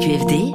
CQFD.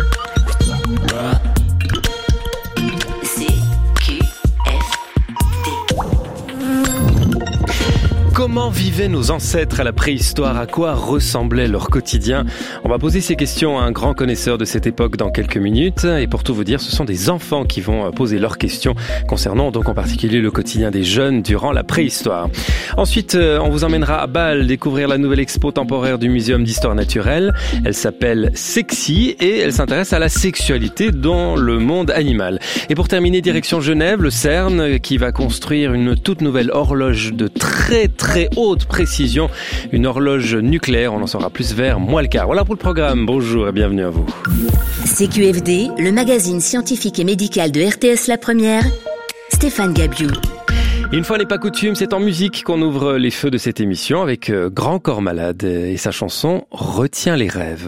Comment vivaient nos ancêtres à la préhistoire? À quoi ressemblait leur quotidien? On va poser ces questions à un grand connaisseur de cette époque dans quelques minutes. Et pour tout vous dire, ce sont des enfants qui vont poser leurs questions concernant donc en particulier le quotidien des jeunes durant la préhistoire. Ensuite, on vous emmènera à Bâle découvrir la nouvelle expo temporaire du Muséum d'Histoire Naturelle. Elle s'appelle Sexy et elle s'intéresse à la sexualité dans le monde animal. Et pour terminer, direction Genève, le CERN qui va construire une toute nouvelle horloge de très haute précision, une horloge nucléaire. On en saura plus vers moins le quart. Voilà pour le programme. Bonjour et bienvenue à vous. CQFD, le magazine scientifique et médical de RTS La Première, Stéphane Gabiou. Une fois n'est pas coutume, c'est en musique qu'on ouvre les feux de cette émission avec Grand Corps Malade et sa chanson Retiens les rêves.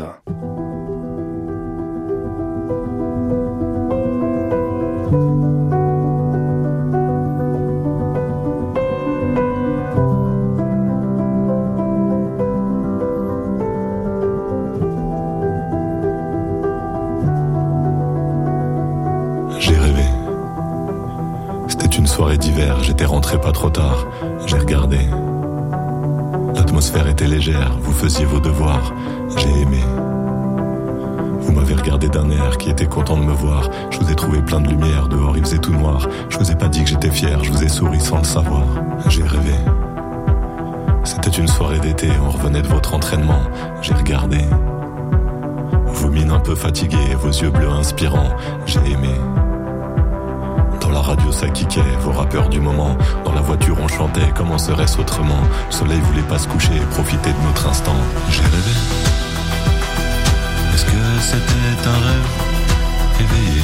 Soirée d'hiver, j'étais rentré pas trop tard, j'ai regardé. L'atmosphère était légère, vous faisiez vos devoirs, j'ai aimé. Vous m'avez regardé d'un air qui était content de me voir. Je vous ai trouvé plein de lumière, dehors il faisait tout noir. Je vous ai pas dit que j'étais fier, je vous ai souri sans le savoir. J'ai rêvé. C'était une soirée d'été, on revenait de votre entraînement, j'ai regardé. Vos mines un peu fatiguées, vos yeux bleus inspirants, j'ai aimé. Dans la radio ça kickait, vos rappeurs du moment. Dans la voiture on chantait, comment serait-ce autrement? Le soleil voulait pas se coucher, profiter de notre instant. J'ai rêvé. Est-ce que c'était un rêve éveillé?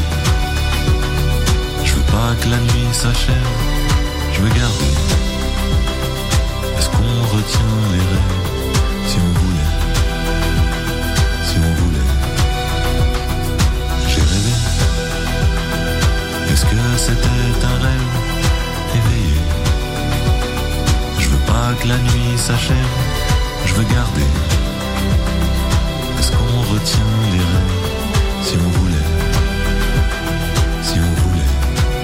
Je veux pas que la nuit s'achève, je veux garder. Est-ce qu'on retient les rêves? Si on voulait, si on voulait. J'ai rêvé. Est-ce que c'était un rêve éveillé? Je veux pas que la nuit s'achève, je veux garder. Est-ce qu'on retient les rêves? Si on voulait, si on voulait.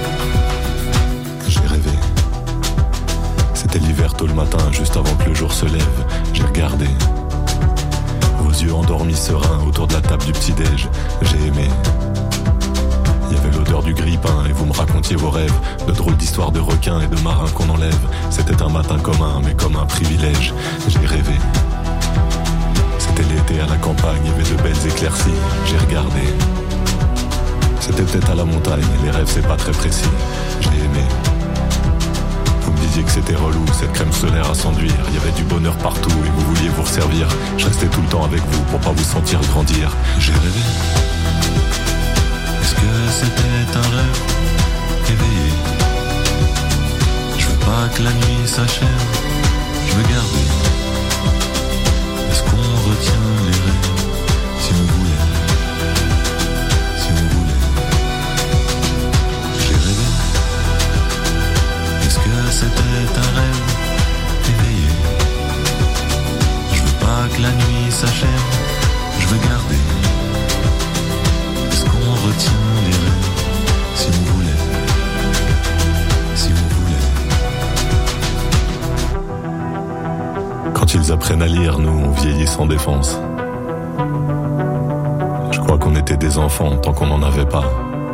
J'ai rêvé. C'était l'hiver tôt le matin, juste avant que le jour se lève. J'ai regardé. Vos yeux endormis sereins autour de la table du petit-déj. J'ai aimé. Il y avait l'odeur du grille-pain et vous me racontiez vos rêves, de drôles d'histoires de requins et de marins qu'on enlève. C'était un matin commun, mais comme un privilège. J'ai rêvé. C'était l'été à la campagne, il y avait de belles éclaircies. J'ai regardé. C'était peut-être à la montagne, les rêves c'est pas très précis. J'ai aimé. Vous me disiez que c'était relou, cette crème solaire à s'enduire. Il y avait du bonheur partout et vous vouliez vous resservir. Je restais tout le temps avec vous pour pas vous sentir grandir. J'ai rêvé. Est-ce que c'était un rêve éveillé? Je veux pas que la nuit s'achève, je veux garder. Est-ce qu'on retient les rêves? Si on voulait, si on voulait. J'ai rêvé. Est-ce que c'était un rêve éveillé? Je veux pas que la nuit s'achève, je veux garder. Retient les rêves, si on voulait, si on voulait. Quand ils apprennent à lire, nous, on vieillit sans défense. Je crois qu'on était des enfants tant qu'on n'en avait pas.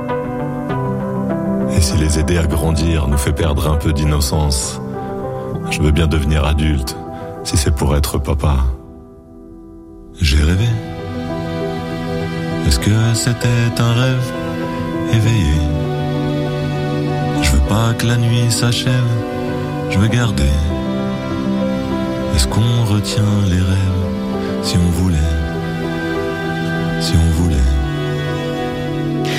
Et si les aider à grandir nous fait perdre un peu d'innocence, je veux bien devenir adulte, si c'est pour être papa. J'ai rêvé. Est-ce que c'était un rêve éveillé? Je veux pas que la nuit s'achève, je veux garder. Est-ce qu'on retient les rêves? Si on voulait, si on voulait.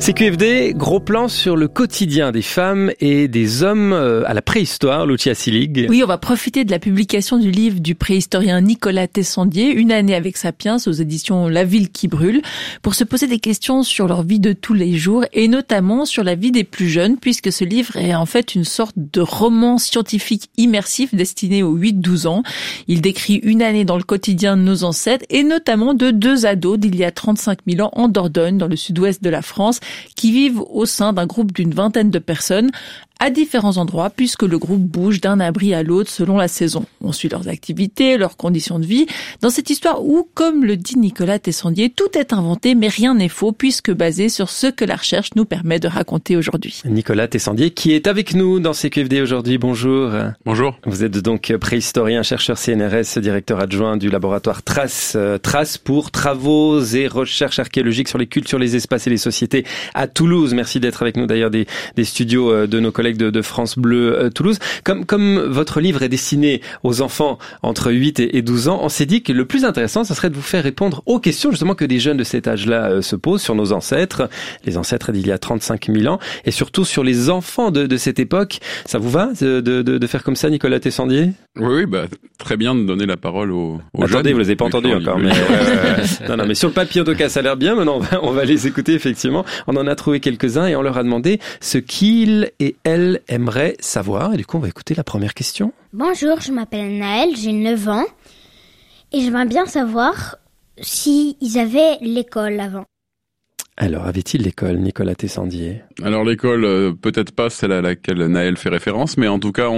CQFD, gros plan sur le quotidien des femmes et des hommes à la préhistoire, Lucia Silig. Oui, on va profiter de la publication du livre du préhistorien Nicolas Tessandier, Une année avec Sapiens, aux éditions La Ville qui brûle, pour se poser des questions sur leur vie de tous les jours et notamment sur la vie des plus jeunes, puisque ce livre est en fait une sorte de roman scientifique immersif destiné aux 8-12 ans. Il décrit une année dans le quotidien de nos ancêtres et notamment de 2 ados d'il y a 35 000 ans en Dordogne, dans le sud-ouest de la France, qui vivent au sein d'un groupe d'une vingtaine de personnes à différents endroits puisque le groupe bouge d'un abri à l'autre selon la saison. On suit leurs activités, leurs conditions de vie dans cette histoire où, comme le dit Nicolas Tessandier, tout est inventé mais rien n'est faux puisque basé sur ce que la recherche nous permet de raconter aujourd'hui. Nicolas Tessandier qui est avec nous dans CQFD aujourd'hui. Bonjour. Bonjour. Vous êtes donc préhistorien, chercheur CNRS, directeur adjoint du laboratoire Trace pour travaux et recherches archéologiques sur les cultures, les espaces et les sociétés à Toulouse. Merci d'être avec nous d'ailleurs des studios de nos collègues de France Bleu Toulouse. Comme votre livre est destiné aux enfants entre 8 et 12 ans, on s'est dit que le plus intéressant, ça serait de vous faire répondre aux questions justement que des jeunes de cet âge-là se posent sur nos ancêtres, les ancêtres d'il y a 35 000 ans, et surtout sur les enfants de cette époque. Ça vous va de faire comme ça, Nicolas Tessandier ? Oui, très bien de donner la parole aux jeunes. Attendez, vous les avez pas entendus encore. Mais non, mais sur le papier en tout cas, ça a l'air bien. Maintenant, on va les écouter effectivement. On en a trouvé quelques-uns et on leur a demandé ce qu'ils et elles aimeraient savoir. Et du coup, on va écouter la première question. Bonjour, je m'appelle Naël, j'ai 9 ans et j'aimerais bien savoir s'ils avaient l'école avant. Alors, avait-il l'école, Nicolas Tessandier ? Alors l'école, peut-être pas celle à laquelle Naël fait référence, mais en tout cas,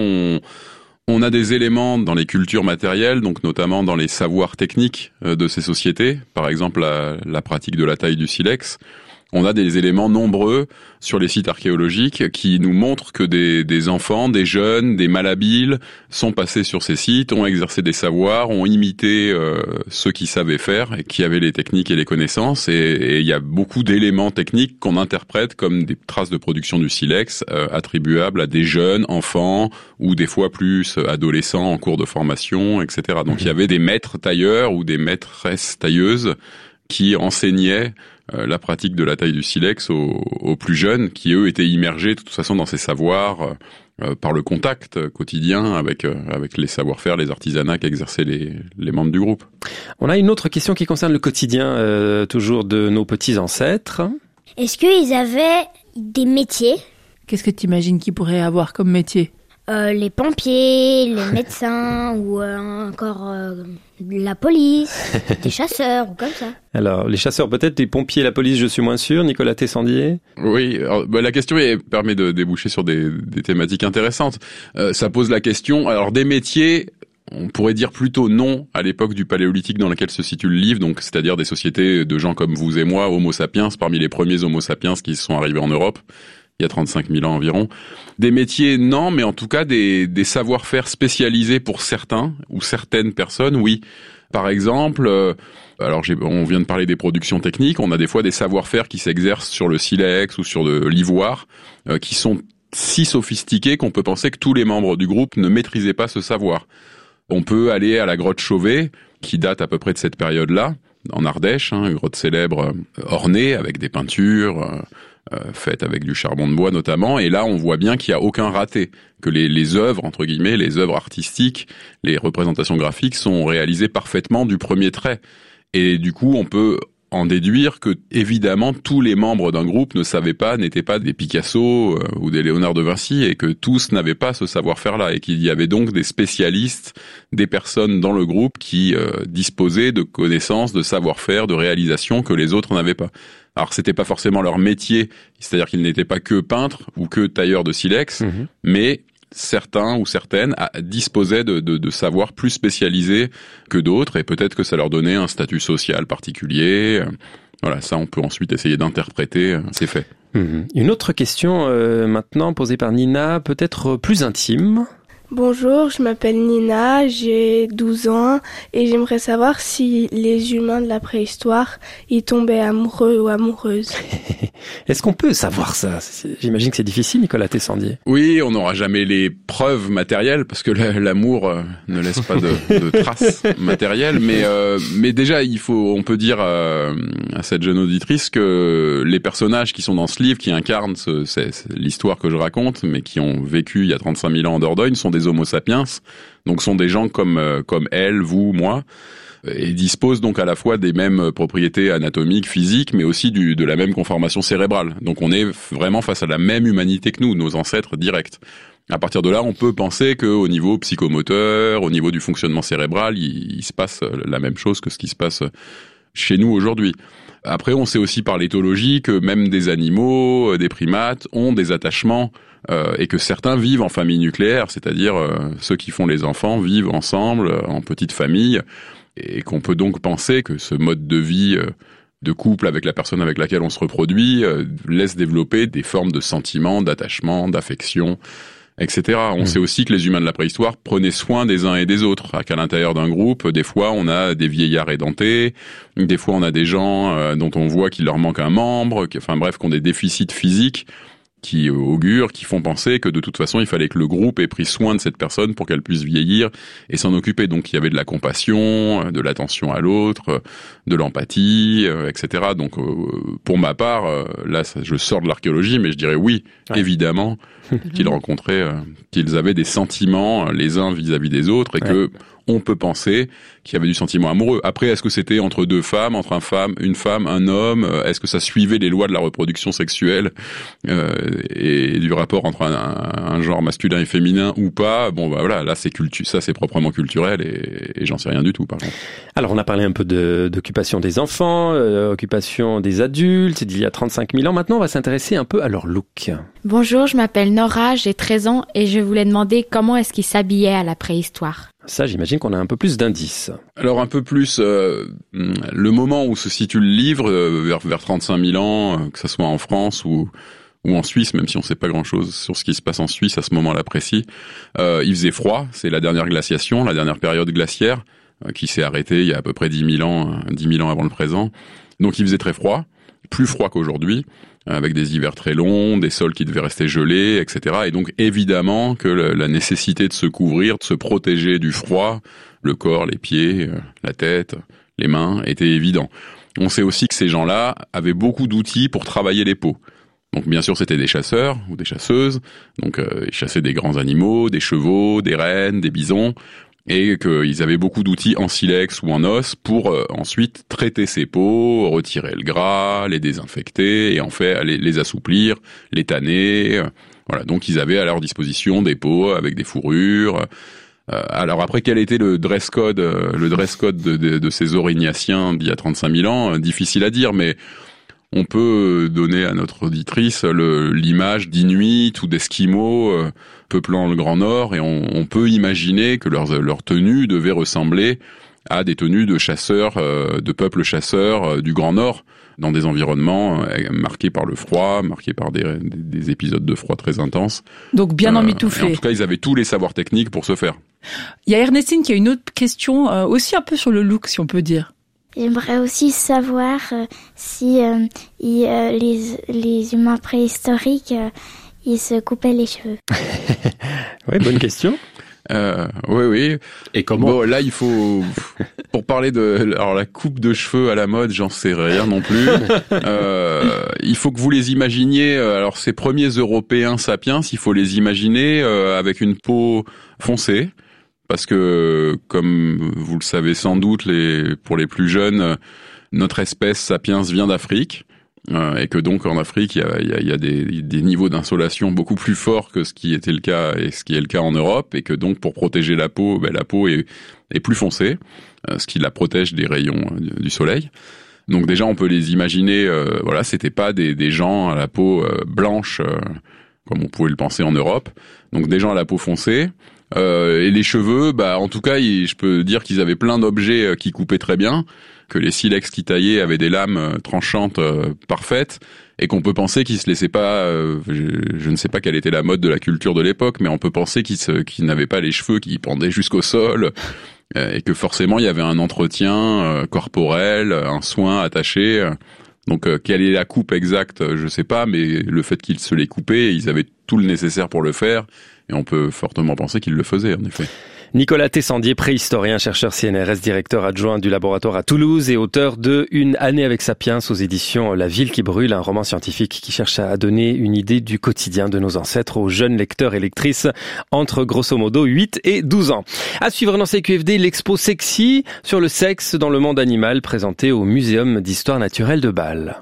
on a des éléments dans les cultures matérielles, donc notamment dans les savoirs techniques de ces sociétés. Par exemple, la pratique de la taille du silex. On a des éléments nombreux sur les sites archéologiques qui nous montrent que des enfants, des jeunes, des malhabiles sont passés sur ces sites, ont exercé des savoirs, ont imité ceux qui savaient faire et qui avaient les techniques et les connaissances. Et il y a beaucoup d'éléments techniques qu'on interprète comme des traces de production du silex attribuables à des jeunes enfants ou des fois plus adolescents en cours de formation, etc. Donc il y avait des maîtres tailleurs ou des maîtresses tailleuses qui enseignaient la pratique de la taille du silex aux plus jeunes, qui eux étaient immergés de toute façon dans ces savoirs par le contact quotidien avec les savoir-faire, les artisanats qu'exerçaient les membres du groupe. On a une autre question qui concerne le quotidien toujours de nos petits ancêtres. Est-ce qu'ils avaient des métiers ? Qu'est-ce que tu imagines qu'ils pourraient avoir comme métier ? Les pompiers, les médecins ou encore la police, des chasseurs ou comme ça. Alors, les chasseurs peut-être, les pompiers, la police, je suis moins sûr. Nicolas Tessandier ? Oui, alors, la question permet de déboucher sur des thématiques intéressantes. Ça pose la question, alors des métiers, on pourrait dire plutôt non à l'époque du Paléolithique dans laquelle se situe le livre, donc c'est-à-dire des sociétés de gens comme vous et moi, Homo sapiens, parmi les premiers Homo sapiens qui sont arrivés en Europe. Il y a 35 000 ans environ. Des métiers, non, mais en tout cas des savoir-faire spécialisés pour certains ou certaines personnes, oui. Par exemple, on vient de parler des productions techniques, on a des fois des savoir-faire qui s'exercent sur le silex ou sur de l'ivoire, qui sont si sophistiqués qu'on peut penser que tous les membres du groupe ne maîtrisaient pas ce savoir. On peut aller à la grotte Chauvet, qui date à peu près de cette période-là, en Ardèche, une grotte célèbre ornée avec des peintures faites avec du charbon de bois notamment, et là on voit bien qu'il n'y a aucun raté, que les œuvres, entre guillemets, les œuvres artistiques, les représentations graphiques sont réalisées parfaitement du premier trait. Et du coup on peut en déduire que, évidemment, tous les membres d'un groupe n'étaient pas des Picasso ou des Léonard de Vinci, et que tous n'avaient pas ce savoir-faire-là, et qu'il y avait donc des spécialistes, des personnes dans le groupe qui disposaient de connaissances, de savoir-faire, de réalisations que les autres n'avaient pas. Alors c'était pas forcément leur métier, c'est-à-dire qu'ils n'étaient pas que peintres ou que tailleurs de silex, mais certains ou certaines disposaient de savoirs plus spécialisés que d'autres, et peut-être que ça leur donnait un statut social particulier. Voilà, ça on peut ensuite essayer d'interpréter ces faits. Une autre question maintenant posée par Nina, peut-être plus intime. Bonjour, je m'appelle Nina, j'ai 12 ans et j'aimerais savoir si les humains de la préhistoire ils tombaient amoureux ou amoureuses. Est-ce qu'on peut savoir ça? J'imagine que c'est difficile, Nicolas Tessandier. Oui, on n'aura jamais les preuves matérielles parce que l'amour ne laisse pas de traces matérielles. Mais déjà, on peut dire à cette jeune auditrice que les personnages qui sont dans ce livre, qui incarnent c'est l'histoire que je raconte, mais qui ont vécu il y a 35 000 ans en Dordogne, sont des homo sapiens, donc sont des gens comme elle, vous, moi, et disposent donc à la fois des mêmes propriétés anatomiques, physiques, mais aussi de la même conformation cérébrale. Donc on est vraiment face à la même humanité que nous, nos ancêtres directs. À partir de là, on peut penser qu'au niveau psychomoteur, au niveau du fonctionnement cérébral, il se passe la même chose que ce qui se passe chez nous aujourd'hui. Après, on sait aussi par l'éthologie que même des animaux, des primates, ont des attachements et que certains vivent en famille nucléaire, c'est-à-dire ceux qui font les enfants vivent ensemble en petite famille, et qu'on peut donc penser que ce mode de vie de couple avec la personne avec laquelle on se reproduit laisse développer des formes de sentiments, d'attachement, d'affection, etc. On sait aussi que les humains de la préhistoire prenaient soin des uns et des autres, qu'à l'intérieur d'un groupe, des fois on a des vieillards édentés, des fois on a des gens dont on voit qu'il leur manque un membre, qui ont des déficits physiques qui augurent, qui font penser que de toute façon il fallait que le groupe ait pris soin de cette personne pour qu'elle puisse vieillir et s'en occuper. Donc il y avait de la compassion, de l'attention à l'autre, de l'empathie, etc. Donc pour ma part, là je sors de l'archéologie, mais je dirais oui, évidemment qu'ils avaient des sentiments les uns vis-à-vis des autres et que on peut penser qu'il y avait du sentiment amoureux. Après, est-ce que c'était entre deux femmes, entre une femme, un homme? Est-ce que ça suivait les lois de la reproduction sexuelle et du rapport entre un genre masculin et féminin ou pas? Bon, bah voilà, là c'est ça c'est proprement culturel et j'en sais rien du tout, par contre. Alors, on a parlé un peu d'occupation des enfants, occupation des adultes d'il y a 35 000 ans. Maintenant, on va s'intéresser un peu à leur look. Bonjour, je m'appelle Nora, j'ai 13 ans et je voulais demander comment est-ce qu'ils s'habillaient à la préhistoire. Ça, j'imagine qu'on a un peu plus d'indices. Alors un peu plus, le moment où se situe le livre, vers 35 000 ans, que ça soit en France ou en Suisse, même si on sait pas grand-chose sur ce qui se passe en Suisse à ce moment-là précis. Il faisait froid, c'est la dernière glaciation, la dernière période glaciaire, qui s'est arrêtée il y a à peu près 10 000 ans avant le présent. Donc il faisait très froid, plus froid qu'aujourd'hui, avec des hivers très longs, des sols qui devaient rester gelés, etc. Et donc évidemment que la nécessité de se couvrir, de se protéger du froid, le corps, les pieds, la tête, les mains, était évident. On sait aussi que ces gens-là avaient beaucoup d'outils pour travailler les peaux. Donc bien sûr c'était des chasseurs ou des chasseuses, donc ils chassaient des grands animaux, des chevaux, des rennes, des bisons, et qu'ils avaient beaucoup d'outils en silex ou en os pour ensuite traiter ces peaux, retirer le gras, les désinfecter et en fait les assouplir, les tanner. Voilà, donc ils avaient à leur disposition des peaux avec des fourrures. Alors après, quel était le dress code de ces aurignaciens d'il y a 35 000 ans? Difficile à dire, mais on peut donner à notre auditrice l'image d'Inuits ou d'Esquimaux peuplant le Grand Nord, et on peut imaginer que leur tenue devait ressembler à des tenues de chasseurs, de peuples chasseurs du Grand Nord, dans des environnements marqués par le froid, marqués par des épisodes de froid très intenses. Donc bien emmitouflés. En tout cas, ils avaient tous les savoirs techniques pour ce faire. Il y a Ernestine qui a une autre question, aussi un peu sur le look, si on peut dire. J'aimerais aussi savoir si les humains préhistoriques ils se coupaient les cheveux. Oui, bonne question. Oui. Et comment? Bon, là, il faut, pour parler alors la coupe de cheveux à la mode, j'en sais rien non plus. Il faut que vous les imaginiez, alors ces premiers Européens sapiens, il faut les imaginer avec une peau foncée. Parce que, comme vous le savez sans doute, pour les plus jeunes, notre espèce sapiens vient d'Afrique, et que donc en Afrique, il y a des niveaux d'insolation beaucoup plus forts que ce qui était le cas et ce qui est le cas en Europe, et que donc pour protéger la peau est plus foncée, ce qui la protège des rayons du soleil. Donc déjà, on peut les imaginer. Voilà, c'était pas des gens à la peau blanche comme on pouvait le penser en Europe. Donc des gens à la peau foncée. Et les cheveux, en tout cas, je peux dire qu'ils avaient plein d'objets qui coupaient très bien. que les silex qu'ils taillaient avaient des lames tranchantes parfaites, et qu'on peut penser qu'ils se laissaient pas, je ne sais pas quelle était la mode de la culture de l'époque, mais on peut penser qu'ils n'avaient pas les cheveux qui pendaient jusqu'au sol, et que forcément il y avait un entretien corporel, un soin attaché. Donc quelle est la coupe exacte, je sais pas, mais le fait qu'ils se les coupaient, ils avaient tout le nécessaire pour le faire, et on peut fortement penser qu'ils le faisaient en effet. Nicolas Tessandier, préhistorien, chercheur CNRS, directeur adjoint du laboratoire à Toulouse et auteur de Une année avec Sapiens aux éditions La Ville qui brûle, un roman scientifique qui cherche à donner une idée du quotidien de nos ancêtres aux jeunes lecteurs et lectrices entre grosso modo 8 et 12 ans. À suivre dans CQFD, l'expo Sexy sur le sexe dans le monde animal présentée au Muséum d'histoire naturelle de Bâle.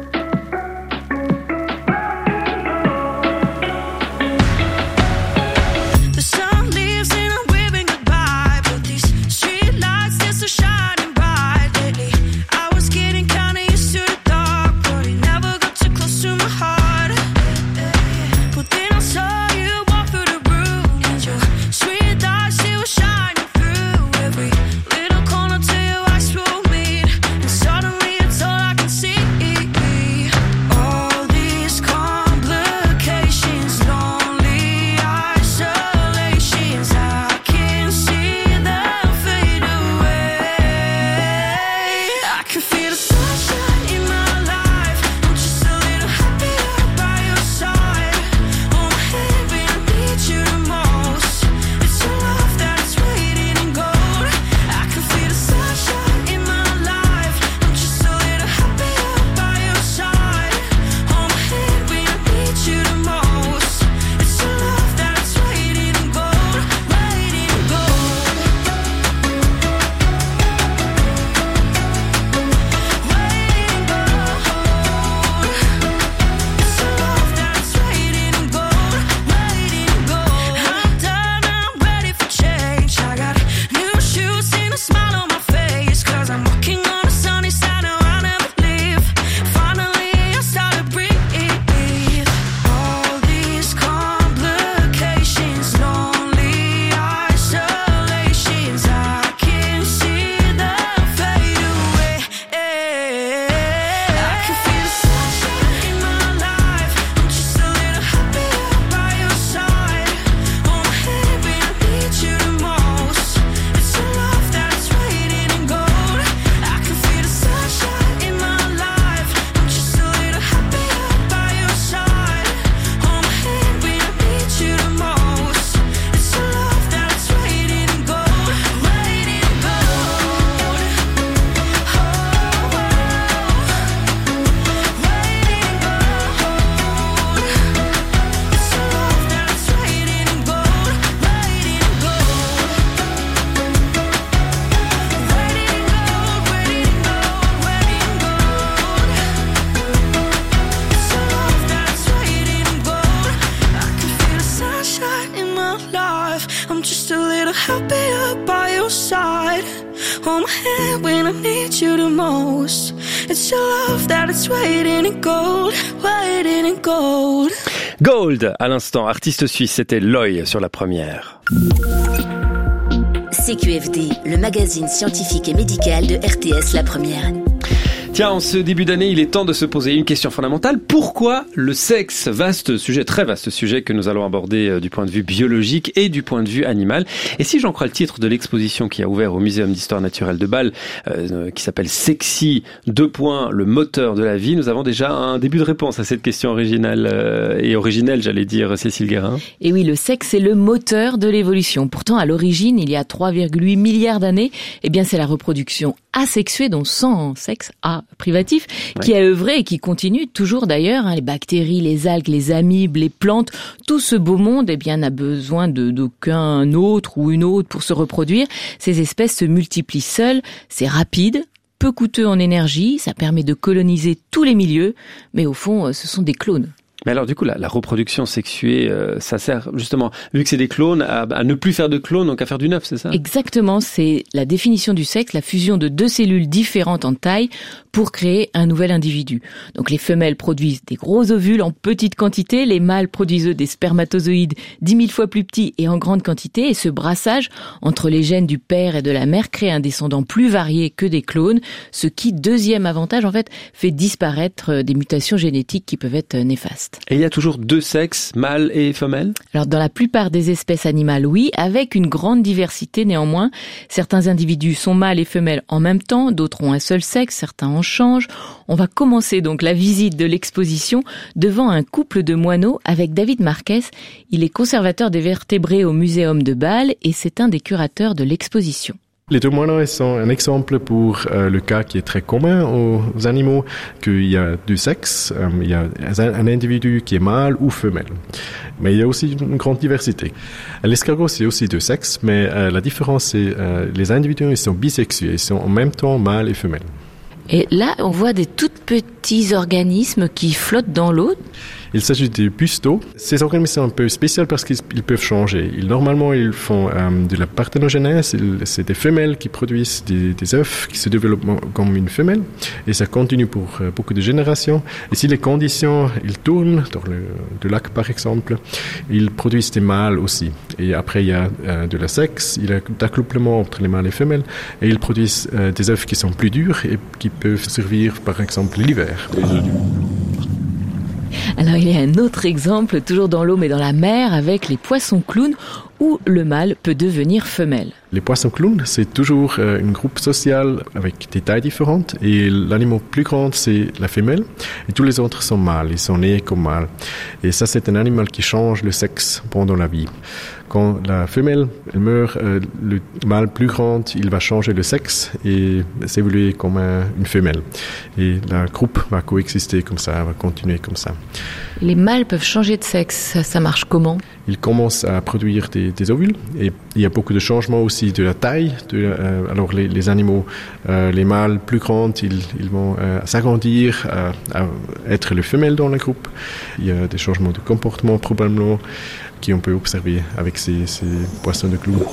Gold, à l'instant, artiste suisse, c'était Loy sur la première. CQFD, le magazine scientifique et médical de RTS La Première. Tiens, en ce début d'année, il est temps de se poser une question fondamentale. Pourquoi le sexe? Vaste sujet, très vaste sujet que nous allons aborder du point de vue biologique et du point de vue animal. Et si j'en crois le titre de l'exposition qui a ouvert au Muséum d'histoire naturelle de Bâle, qui s'appelle Sexy, le moteur de la vie, nous avons déjà un début de réponse à cette question originale et originelle, j'allais dire, Cécile Guérin. Et oui, le sexe est le moteur de l'évolution. Pourtant, à l'origine, il y a 3,8 milliards d'années, eh bien, c'est la reproduction asexuée, donc sans sexe, privatif, qui a œuvré et qui continue toujours d'ailleurs. Les bactéries, les algues, les amibes, les plantes, tout ce beau monde, eh bien, n'a besoin d'aucun autre ou une autre pour se reproduire. Ces espèces se multiplient seules. C'est rapide, peu coûteux en énergie, ça permet de coloniser tous les milieux, mais au fond, ce sont des clones. Mais alors du coup, la reproduction sexuée, ça sert justement, vu que c'est des clones, à ne plus faire de clones, donc à faire du neuf, c'est ça? Exactement, c'est la définition du sexe, la fusion de deux cellules différentes en taille pour créer un nouvel individu. Donc les femelles produisent des gros ovules en petite quantité, les mâles produisent eux des spermatozoïdes 10 000 fois plus petits et en grande quantité, et ce brassage entre les gènes du père et de la mère crée un descendant plus varié que des clones, ce qui, deuxième avantage en fait, fait disparaître des mutations génétiques qui peuvent être néfastes. Et il y a toujours deux sexes, mâle et femelle? Alors dans la plupart des espèces animales, oui, avec une grande diversité néanmoins. Certains individus sont mâles et femelles en même temps, d'autres ont un seul sexe, certains en changent. On va commencer donc la visite de l'exposition devant un couple de moineaux avec David Marquez. Il est conservateur des vertébrés au Muséum de Bâle et c'est un des curateurs de l'exposition. Les deux moineaux sont un exemple pour le cas qui est très commun aux animaux, qu'il y a deux sexes, il y a un individu qui est mâle ou femelle. Mais il y a aussi une grande diversité. L'escargot, c'est aussi deux sexes, mais la différence, c'est les individus, ils sont bisexués, ils sont en même temps mâles et femelles. Et là, on voit des tout petits organismes qui flottent dans l'eau. Il s'agit des puceaux. Ces organismes sont un peu spéciaux parce qu'ils peuvent changer. Normalement, ils font de la parthénogenèse. C'est des femelles qui produisent des œufs qui se développent comme une femelle. Et ça continue pour beaucoup de générations. Et si les conditions, ils tournent, dans le lac par exemple, ils produisent des mâles aussi. Et après, il y a de la sexe, il y a d'accouplement entre les mâles et les femelles. Et ils produisent des œufs qui sont plus durs et qui peuvent survivre par exemple l'hiver. Alors il y a un autre exemple, toujours dans l'eau mais dans la mer, avec les poissons clowns, où le mâle peut devenir femelle. Les poissons clowns, c'est toujours un groupe social avec des tailles différentes et l'animal plus grand, c'est la femelle et tous les autres sont mâles, ils sont nés comme mâles. Et ça, c'est un animal qui change le sexe pendant la vie. Quand la femelle elle meurt, le mâle plus grand, il va changer le sexe et s'évoluer comme une femelle. Et le groupe va coexister comme ça, va continuer comme ça. Les mâles peuvent changer de sexe, ça marche comment? Ils commencent à produire des ovules et il y a beaucoup de changements aussi de la taille. Alors les animaux, les mâles plus grands, ils vont s'agrandir, à être les femelles dans le groupe. Il y a des changements de comportement probablement qu'on peut observer avec ces poissons de clown.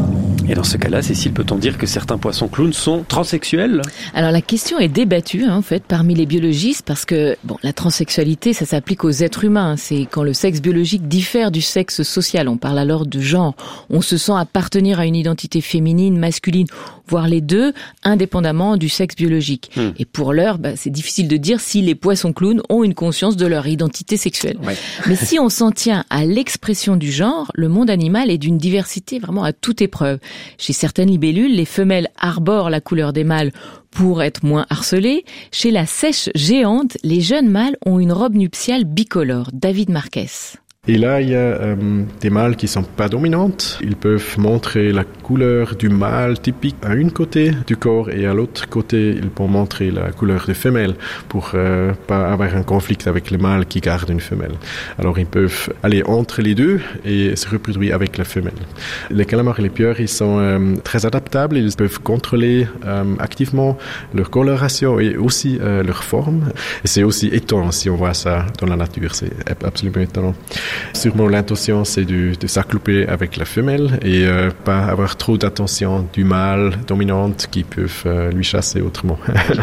Et dans ce cas-là, Cécile, peut-on dire que certains poissons clowns sont transsexuels? Alors la question est débattue en fait parmi les biologistes parce que la transsexualité, ça s'applique aux êtres humains. C'est quand le sexe biologique diffère du sexe social. On parle alors de genre. On se sent appartenir à une identité féminine, masculine, voire les deux, indépendamment du sexe biologique. Et pour l'heure, c'est difficile de dire si les poissons clowns ont une conscience de leur identité sexuelle. Ouais. Mais si on s'en tient à l'expression du genre, le monde animal est d'une diversité vraiment à toute épreuve. Chez certaines libellules, les femelles arborent la couleur des mâles pour être moins harcelées. Chez la sèche géante, les jeunes mâles ont une robe nuptiale bicolore. David Marquez. Et là, il y a des mâles qui sont pas dominantes. Ils peuvent montrer la couleur du mâle typique à une côté du corps et à l'autre côté, ils peuvent montrer la couleur des femelles pour pas avoir un conflit avec les mâles qui gardent une femelle. Alors, ils peuvent aller entre les deux et se reproduire avec la femelle. Les calamars et les pieuvres, ils sont très adaptables. Ils peuvent contrôler activement leur coloration et aussi leur forme. Et c'est aussi étonnant si on voit ça dans la nature. C'est absolument étonnant. Sûrement l'intention c'est de s'accouper avec la femelle et pas avoir trop d'attention du mâle dominante qui peuvent lui chasser autrement.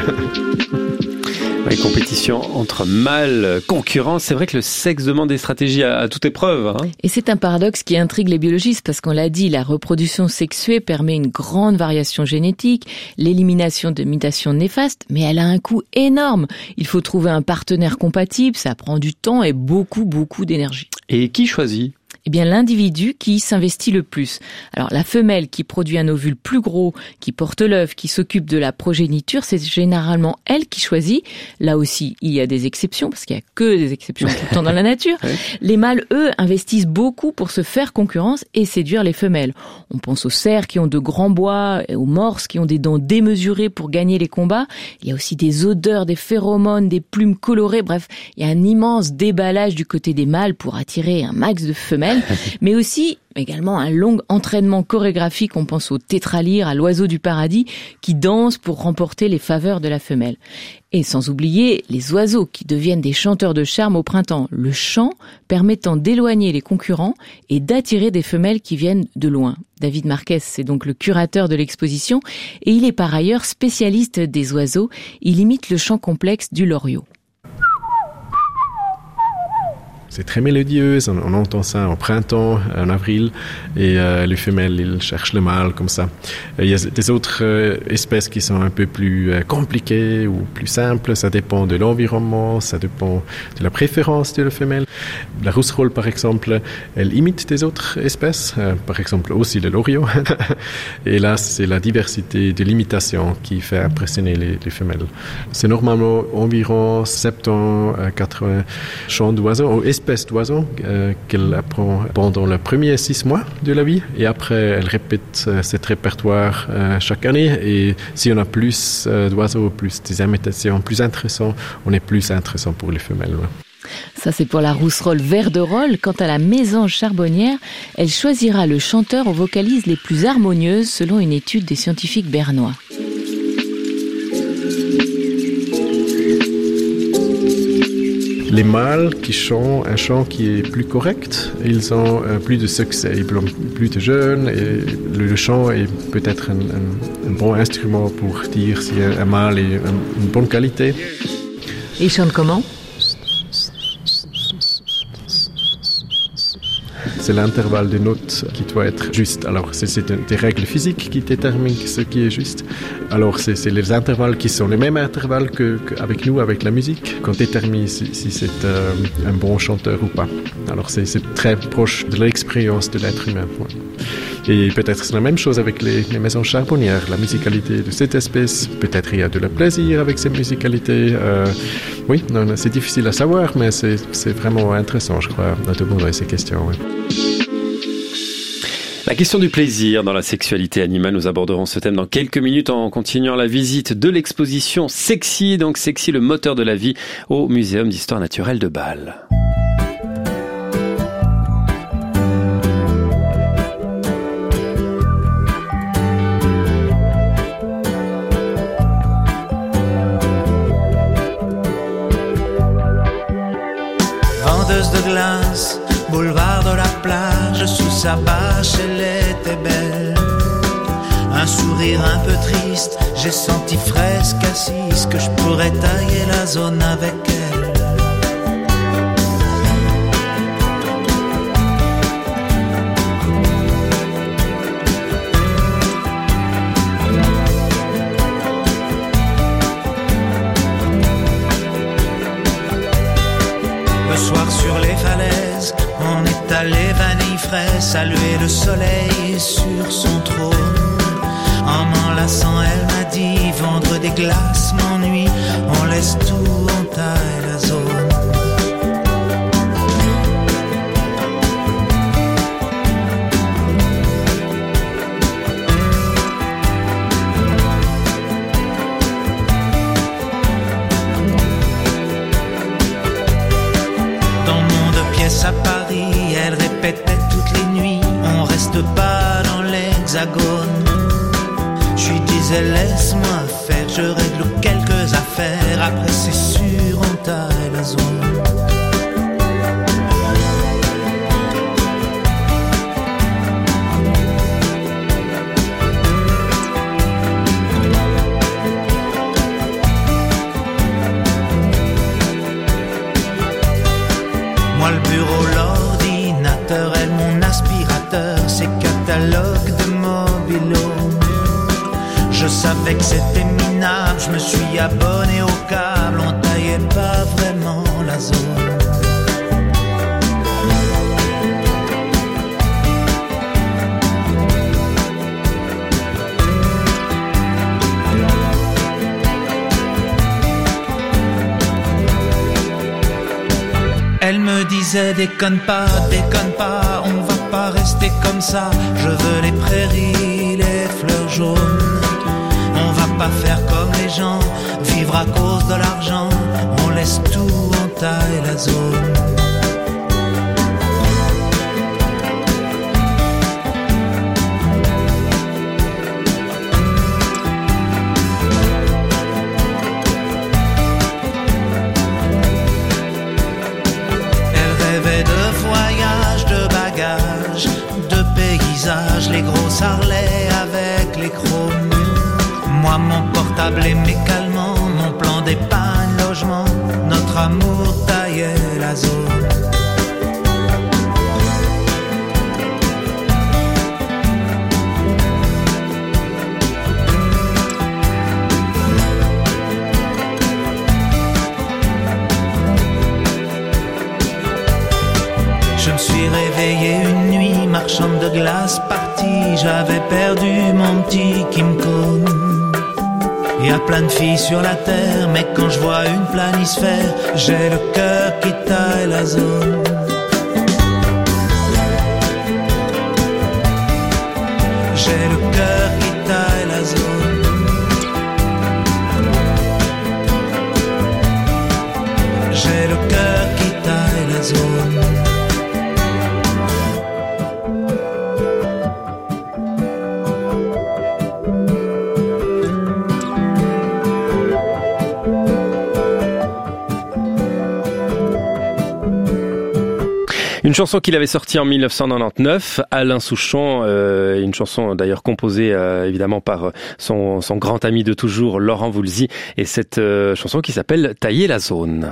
Les compétitions entre mâles, concurrence, c'est vrai que le sexe demande des stratégies à toute épreuve. Hein. Et c'est un paradoxe qui intrigue les biologistes parce qu'on l'a dit, la reproduction sexuée permet une grande variation génétique, l'élimination de mutations néfastes, mais elle a un coût énorme. Il faut trouver un partenaire compatible, ça prend du temps et beaucoup d'énergie. Et qui choisit ? Eh bien, l'individu qui s'investit le plus. Alors, la femelle qui produit un ovule plus gros, qui porte l'œuf, qui s'occupe de la progéniture, c'est généralement elle qui choisit. Là aussi, il y a des exceptions, parce qu'il n'y a que des exceptions tout le temps dans la nature. Ouais. Les mâles, eux, investissent beaucoup pour se faire concurrence et séduire les femelles. On pense aux cerfs qui ont de grands bois, aux morses qui ont des dents démesurées pour gagner les combats. Il y a aussi des odeurs, des phéromones, des plumes colorées. Bref, il y a un immense déballage du côté des mâles pour attirer un max de femelles. femelle, mais aussi également un long entraînement chorégraphique. On pense au tétralyre, à l'oiseau du paradis, qui danse pour remporter les faveurs de la femelle. Et sans oublier les oiseaux qui deviennent des chanteurs de charme au printemps. Le chant permettant d'éloigner les concurrents et d'attirer des femelles qui viennent de loin. David Marquez, c'est donc le curateur de l'exposition et il est par ailleurs spécialiste des oiseaux. Il imite le chant complexe du loriot. C'est très mélodieux, on entend ça en printemps, en avril, et les femelles, ils cherchent le mâle comme ça. Il y a des autres espèces qui sont un peu plus compliquées ou plus simples, ça dépend de l'environnement, ça dépend de la préférence de la femelle. La rousserolle, par exemple, elle imite des autres espèces, par exemple aussi le loriot. Et là, c'est la diversité de l'imitation qui fait impressionner les femelles. C'est normalement environ 70-80 chants d'oiseaux, espèces d'oiseaux qu'elle apprend pendant les premiers 6 mois de la vie et après elle répète cet répertoire chaque année et si on a plus d'oiseaux, plus des imitations plus intéressantes, on est plus intéressant pour les femelles. Ça, c'est pour la rousserolle vert-de-rôle. Quant à la mésange charbonnière, elle choisira le chanteur aux vocalises les plus harmonieuses selon une étude des scientifiques bernois. Les mâles qui chantent un chant qui est plus correct, ils ont plus de succès, ils sont plus de jeunes et le chant est peut-être un bon instrument pour dire si un mâle est une bonne qualité. Et ils chantent comment ? C'est l'intervalle de notes qui doit être juste. Alors, c'est des règles physiques qui déterminent ce qui est juste. Alors, c'est les intervalles qui sont les mêmes intervalles qu'avec nous, avec la musique, qu'on détermine si c'est un bon chanteur ou pas. Alors, c'est très proche de l'expérience de l'être humain. Ouais. Et peut-être c'est la même chose avec les maisons charbonnières. La musicalité de cette espèce, peut-être il y a de la plaisir avec ces musicalités. Oui, non, c'est difficile à savoir, mais c'est vraiment intéressant, je crois, de demander ces questions. Ouais. La question du plaisir dans la sexualité animale, nous aborderons ce thème dans quelques minutes en continuant la visite de l'exposition Sexy, donc Sexy, le moteur de la vie, au Muséum d'Histoire Naturelle de Bâle. Vendeuse de glace, boulevard de la plage, sous sa bâche elle était belle. Un sourire un peu triste, j'ai senti fresque assise que je pourrais tailler la zone avec elle. Le soir sur les falaises, on est allé vanille frais, saluer le soleil sur son trône. En m'enlaçant, elle m'a dit, vendre des glaces m'ennuie, on laisse tout, on taille la zone. Dans mon 2 pièces à Paris, elle répétait toutes les nuits, on reste pas dans l'hexagone. Je lui disais laisse-moi faire, je règle quelques affaires, après c'est sûr on taille la zone. Moi le bureau, l'ordinateur, elle mon aspirateur, ses catalogues de mobilo. Je savais que c'était minable, je me suis abonné au câble, on taillait pas vraiment la zone. Elle me disait déconne pas, on va pas rester comme ça, je veux les prairies, les fleurs jaunes. On va pas faire comme les gens, vivre à cause de l'argent, on laisse tout, on taille la zone. sarlet avec les chromes. Moi mon portable et mes calmants, mon plan d'épargne logement, notre amour taillait la zone. Je me suis réveillé une nuit, marchande de glace partie, j'avais perdu mon petit Kim Cone. Il y a plein de filles sur la terre, mais quand je vois une planisphère, j'ai le cœur qui taille la zone. J'ai le cœur qui taille la zone. J'ai le cœur qui taille la zone. Une chanson qu'il avait sortie en 1999, Alain Souchon, une chanson d'ailleurs composée évidemment par son grand ami de toujours, Laurent Voulzy, et cette chanson qui s'appelle Tailler la zone.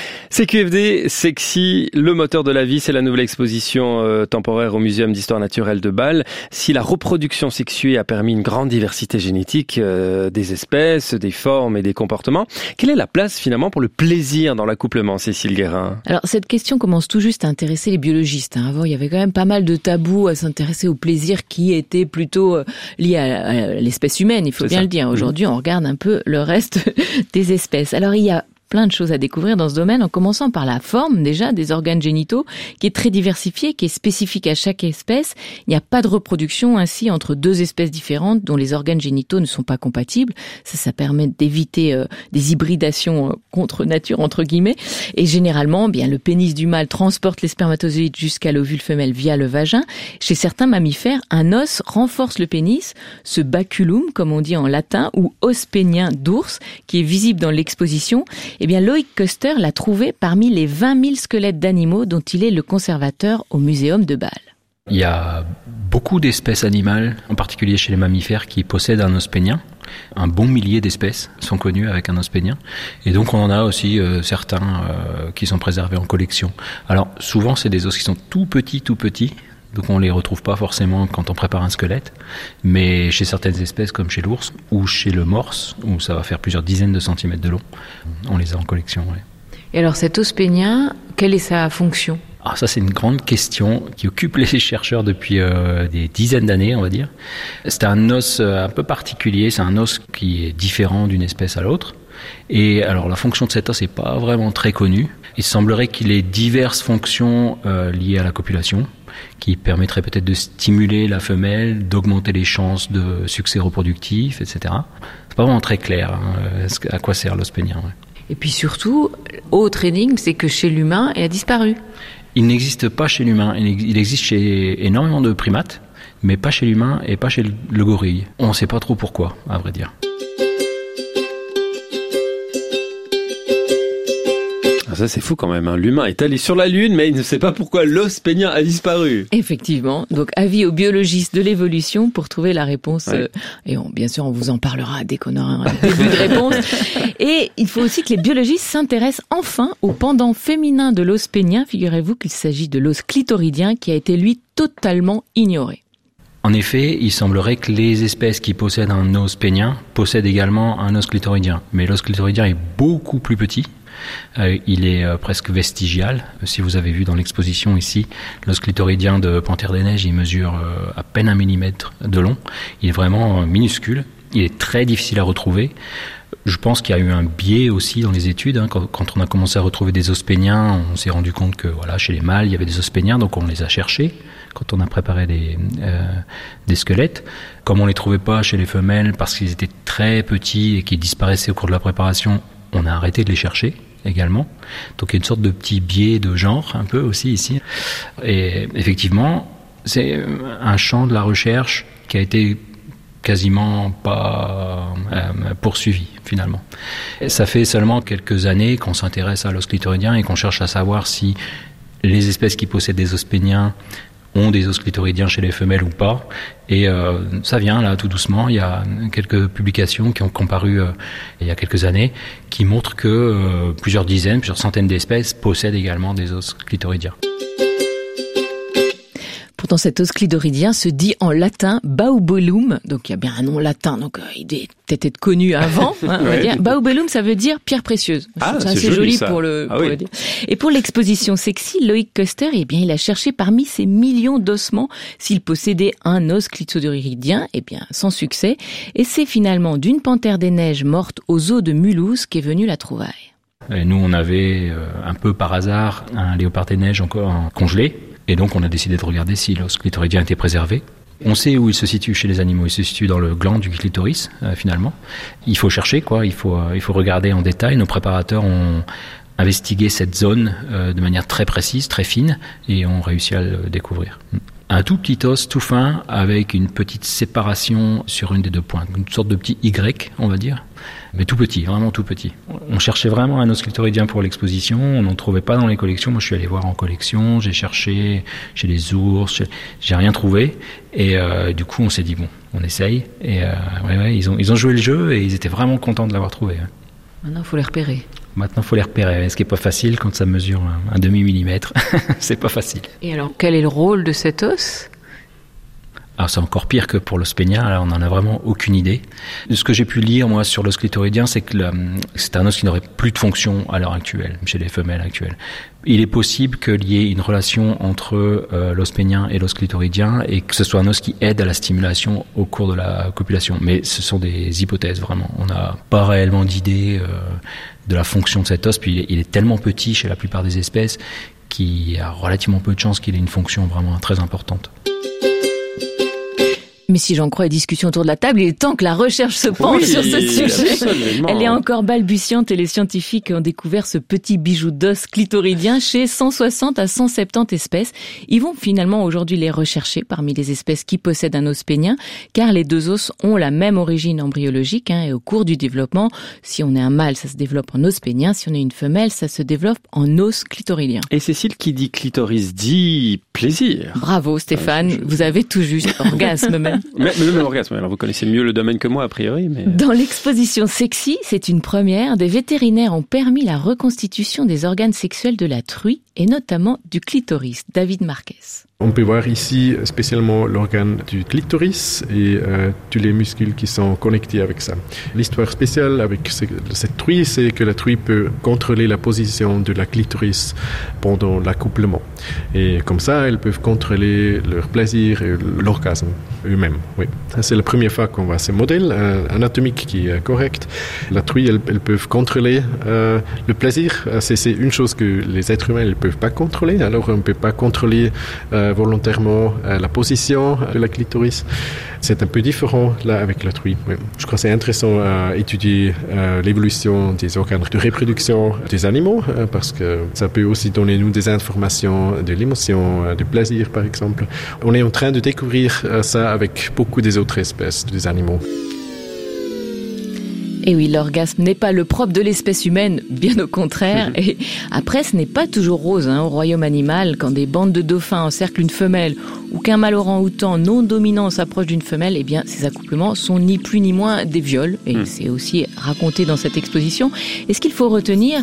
CQFD, Sexy, le moteur de la vie, c'est la nouvelle exposition temporaire au Muséum d'Histoire Naturelle de Bâle. Si la reproduction sexuée a permis une grande diversité génétique des espèces, des formes et des comportements, quelle est la place finalement pour le plaisir dans l'accouplement, Cécile Guérin? Alors cette question commence tout juste à intéresser les biologistes. Avant, il y avait quand même pas mal de tabous à s'intéresser au plaisir qui était plutôt lié à l'espèce humaine, il faut bien le dire. Aujourd'hui, on regarde un peu le reste des espèces. Alors il y a plein de choses à découvrir dans ce domaine, en commençant par la forme déjà des organes génitaux, qui est très diversifiée, qui est spécifique à chaque espèce. Il n'y a pas de reproduction ainsi entre deux espèces différentes dont les organes génitaux ne sont pas compatibles. Ça permet d'éviter des hybridations contre nature entre guillemets. Et généralement, bien le pénis du mâle transporte les spermatozoïdes jusqu'à l'ovule femelle via le vagin. Chez certains mammifères, un os renforce le pénis, ce baculum comme on dit en latin, ou os pénien d'ours, qui est visible dans l'exposition. Eh bien, Loïc Koester l'a trouvé parmi les 20 000 squelettes d'animaux dont il est le conservateur au Muséum de Bâle. Il y a beaucoup d'espèces animales, en particulier chez les mammifères, qui possèdent un os pénien. Un bon millier d'espèces sont connues avec un os pénien. Et donc, on en a aussi certains qui sont préservés en collection. Alors, souvent, c'est des os qui sont tout petits. Donc on les retrouve pas forcément quand on prépare un squelette, mais chez certaines espèces comme chez l'ours ou chez le morse, où ça va faire plusieurs dizaines de centimètres de long, on les a en collection. Ouais. Et alors cet os pénien, quelle est sa fonction ? Alors ça c'est une grande question qui occupe les chercheurs depuis des dizaines d'années, on va dire. C'est un os un peu particulier, c'est un os qui est différent d'une espèce à l'autre. Et alors la fonction de cet os n'est pas vraiment très connue. Il semblerait qu'il ait diverses fonctions liées à la copulation, qui permettraient peut-être de stimuler la femelle, d'augmenter les chances de succès reproductif, etc. C'est pas vraiment très clair à quoi sert l'os pénien. Ouais. Et puis surtout, autre énigme, c'est que chez l'humain, il a disparu. Il n'existe pas chez l'humain. Il existe chez énormément de primates, mais pas chez l'humain et pas chez le gorille. On ne sait pas trop pourquoi, à vrai dire. Ça c'est fou quand même, hein. L'humain est allé sur la Lune, mais il ne sait pas pourquoi l'os pénien a disparu. Effectivement, donc avis aux biologistes de l'évolution pour trouver la réponse. Ouais. Et bien sûr, on vous en parlera dès qu'on aura un début de réponse. Et il faut aussi que les biologistes s'intéressent enfin au pendant féminin de l'os pénien. Figurez-vous qu'il s'agit de l'os clitoridien qui a été, lui, totalement ignoré. En effet, il semblerait que les espèces qui possèdent un os pénien possèdent également un os clitoridien. Mais l'os clitoridien est beaucoup plus petit. Il est presque vestigial. Si vous avez vu dans l'exposition ici, l'os clitoridien de Panthère des Neiges, il mesure à peine 1 millimètre de long. Il est vraiment minuscule. Il est très difficile à retrouver. Je pense qu'il y a eu un biais aussi dans les études. Quand on a commencé à retrouver des os péniens, on s'est rendu compte que voilà, chez les mâles, il y avait des os péniens, donc on les a cherchés quand on a préparé des squelettes. Comme on les trouvait pas chez les femelles parce qu'ils étaient très petits et qu'ils disparaissaient au cours de la préparation, on a arrêté de les chercher également. Donc il y a une sorte de petit biais de genre un peu aussi ici. Et effectivement, c'est un champ de la recherche qui a été quasiment pas poursuivi finalement. Et ça fait seulement quelques années qu'on s'intéresse à l'os clitoridien et qu'on cherche à savoir si les espèces qui possèdent des os péniens ont des os clitoridiens chez les femelles ou pas. Et ça vient là tout doucement. Il y a quelques publications qui ont comparu il y a quelques années qui montrent que plusieurs centaines d'espèces possèdent également des os clitoridiens. Pourtant, cet os clitoridien se dit en latin Baubellum, donc il y a bien un nom latin, donc il doit peut-être être connu avant. On va dire. Baubellum, ça veut dire pierre précieuse. C'est assez joli pour le dire. Et pour l'exposition Sexy, Loïc Koester, eh bien, il a cherché parmi ces millions d'ossements s'il possédait un os clitoridien, eh bien, sans succès. Et c'est finalement d'une panthère des neiges morte aux eaux de Mulhouse qu'est venue la trouvaille. Et nous, on avait un peu par hasard un léopard des neiges encore congelé. Et donc, on a décidé de regarder si l'os clitoridien était préservé. On sait où il se situe chez les animaux. Il se situe dans le gland du clitoris, finalement. Il faut chercher, quoi. Il faut regarder en détail. Nos préparateurs ont investigué cette zone de manière très précise, très fine, et ont réussi à le découvrir. Un tout petit os tout fin avec une petite séparation sur une des deux pointes. Une sorte de petit Y, on va dire. Mais tout petit, vraiment tout petit. On cherchait vraiment un os clitoridien pour l'exposition. On n'en trouvait pas dans les collections. Moi, je suis allé voir en collection. J'ai cherché chez les ours. J'ai rien trouvé. Et du coup, on s'est dit, bon, on essaye. Et ils ont joué le jeu et ils étaient vraiment contents de l'avoir trouvé. Maintenant, il faut les repérer. Maintenant, il faut les repérer, ce qui n'est pas facile quand ça mesure un demi-millimètre. C'est pas facile. Et alors, quel est le rôle de cet os ? Alors, c'est encore pire que pour l'os pénien, là, on n'en a vraiment aucune idée. Ce que j'ai pu lire, moi, sur l'os clitoridien, c'est que c'est un os qui n'aurait plus de fonction à l'heure actuelle, chez les femelles actuelles. Il est possible qu'il y ait une relation entre l'os pénien et l'os clitoridien et que ce soit un os qui aide à la stimulation au cours de la copulation. Mais ce sont des hypothèses, vraiment. On n'a pas réellement d'idée de la fonction de cet os, puis il est tellement petit chez la plupart des espèces qu'il y a relativement peu de chances qu'il ait une fonction vraiment très importante. Mais si j'en crois les discussions autour de la table, il est temps que la recherche se penche sur ce sujet. Absolument. Elle est encore balbutiante et les scientifiques ont découvert ce petit bijou d'os clitoridien chez 160 à 170 espèces. Ils vont finalement aujourd'hui les rechercher parmi les espèces qui possèdent un os pénien, car les deux os ont la même origine embryologique, et au cours du développement, si on est un mâle, ça se développe en os pénien, si on est une femelle, ça se développe en os clitoridien. Et Cécile, qui dit clitoris dit plaisir. Bravo Stéphane, vous avez tout juste, orgasme même. Même orgasme, alors vous connaissez mieux le domaine que moi a priori. Mais... Dans l'exposition Sexy, c'est une première, des vétérinaires ont permis la reconstitution des organes sexuels de la truie et notamment du clitoris. David Marquez. On peut voir ici spécialement l'organe du clitoris et tous les muscles qui sont connectés avec ça. L'histoire spéciale avec cette truie, c'est que la truie peut contrôler la position de la clitoris pendant l'accouplement. Et comme ça, elles peuvent contrôler leur plaisir et l'orgasme eux-mêmes. Oui. C'est la première fois qu'on voit ce modèle anatomique qui est correct. La truie, elles peuvent contrôler le plaisir. C'est une chose que les êtres humains ne peuvent pas contrôler. Alors on ne peut pas contrôler volontairement la position de la clitoris. C'est un peu différent là avec la truie. Oui. Je crois que c'est intéressant à étudier l'évolution des organes de reproduction des animaux parce que ça peut aussi donner nous des informations de l'émotion, du plaisir par exemple. On est en train de découvrir ça avec beaucoup des autres espèces des animaux. Et oui, l'orgasme n'est pas le propre de l'espèce humaine, bien au contraire. Et après, ce n'est pas toujours rose au royaume animal. Quand des bandes de dauphins encerclent une femelle ou qu'un mâle orang-outan non dominant s'approche d'une femelle, eh bien, ces accouplements sont ni plus ni moins des viols. Et c'est aussi raconté dans cette exposition. Et ce qu'il faut retenir,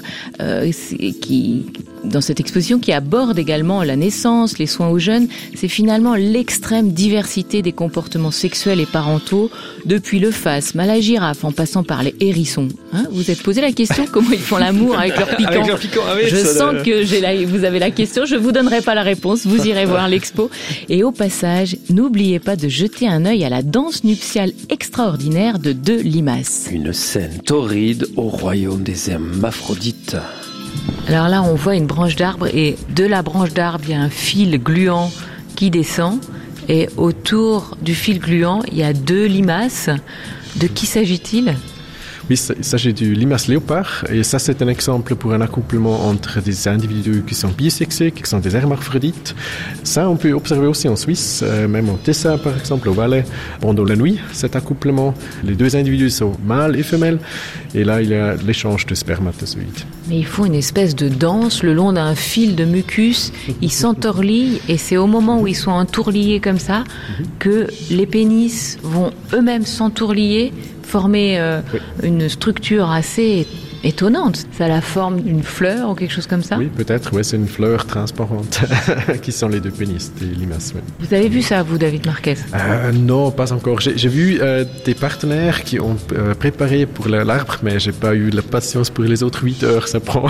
dans cette exposition qui aborde également la naissance, les soins aux jeunes, c'est finalement l'extrême diversité des comportements sexuels et parentaux, depuis le phasme à la girafe en passant par les hérissons. Vous êtes posé la question comment ils font l'amour avec leur piquant. Avec leur piquant, oui, je sens que vous avez la question, je vous donnerai pas la réponse, vous irez voir l'expo. Et au passage, n'oubliez pas de jeter un œil à la danse nuptiale extraordinaire de deux limaces. Une scène torride au royaume des hermaphrodites. Alors là, on voit une branche d'arbre et de la branche d'arbre, il y a un fil gluant qui descend et autour du fil gluant, il y a deux limaces. De qui s'agit-il ? Oui, il s'agit du limace léopard, et ça c'est un exemple pour un accouplement entre des individus qui sont bisexués, qui sont des hermaphrodites. Ça, on peut observer aussi en Suisse, même au Tessin par exemple, au Valais, pendant la nuit, cet accouplement. Les deux individus sont mâles et femelles, et là il y a l'échange de spermatozoïdes. Mais ils font une espèce de danse le long d'un fil de mucus, ils s'entorlient, et c'est au moment où ils sont entourliés comme ça que les pénis vont eux-mêmes s'entourlier, former une structure assez étonnante. Ça a la forme d'une fleur ou quelque chose comme ça? Oui, peut-être, c'est une fleur transparente qui sont les deux pénis des limaces. Ouais. Vous avez vu ça, vous, David Marquez? Non, pas encore. J'ai vu des partenaires qui ont préparé pour l'arbre, mais j'ai pas eu la patience pour les autres 8 heures, ça prend.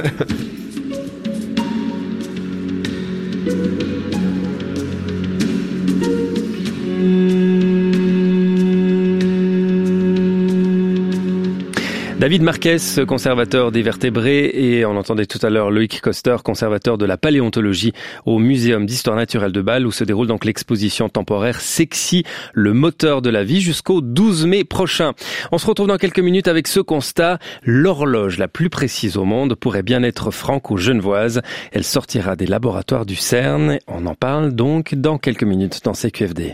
David Marquez, conservateur des vertébrés, et on entendait tout à l'heure Loïc Koster, conservateur de la paléontologie au Muséum d'histoire naturelle de Bâle, où se déroule donc l'exposition temporaire Sexy, le moteur de la vie, jusqu'au 12 mai prochain. On se retrouve dans quelques minutes avec ce constat: l'horloge la plus précise au monde pourrait bien être franco-genevoise. Elle sortira des laboratoires du CERN. On en parle donc dans quelques minutes dans CQFD.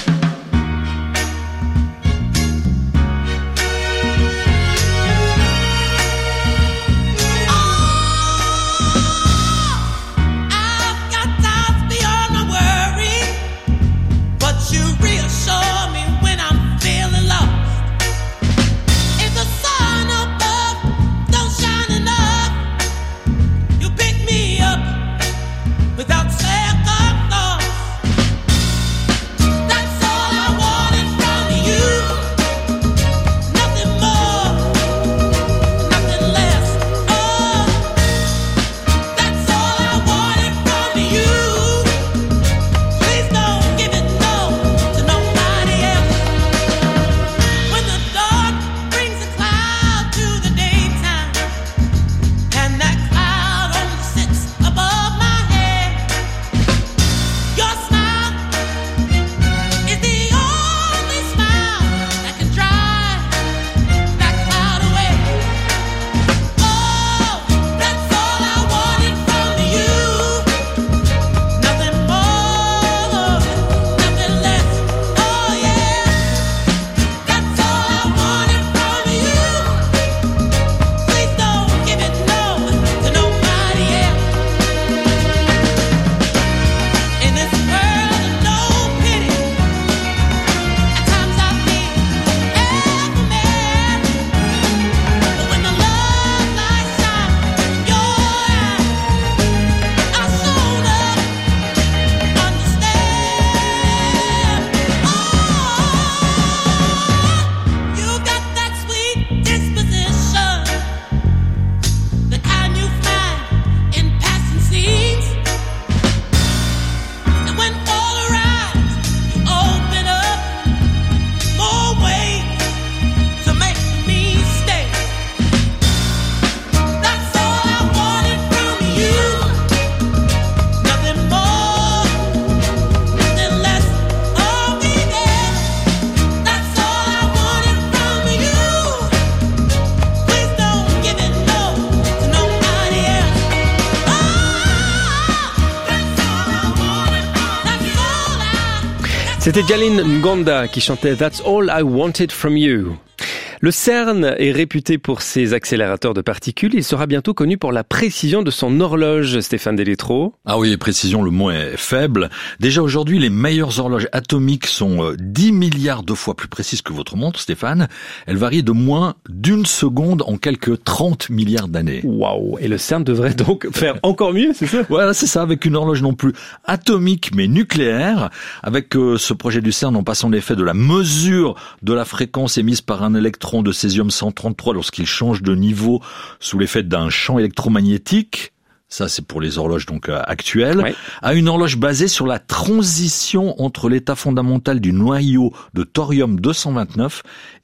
C'était Jalin Ngonda qui chantait That's All I Wanted From You. Le CERN est réputé pour ses accélérateurs de particules. Il sera bientôt connu pour la précision de son horloge, Stéphane Delétro. Ah oui, précision, le mot est faible. Déjà aujourd'hui, les meilleures horloges atomiques sont 10 milliards de fois plus précises que votre montre, Stéphane. Elles varient de moins d'1 seconde en quelques 30 milliards d'années. Waouh! Et le CERN devrait donc faire encore mieux, c'est ça? Voilà, c'est ça, avec une horloge non plus atomique mais nucléaire. Avec ce projet du CERN, on passe en effet de la mesure de la fréquence émise par un électron de césium-133 lorsqu'il change de niveau sous l'effet d'un champ électromagnétique, ça c'est pour les horloges donc actuelles, oui, à une horloge basée sur la transition entre l'état fondamental du noyau de thorium-229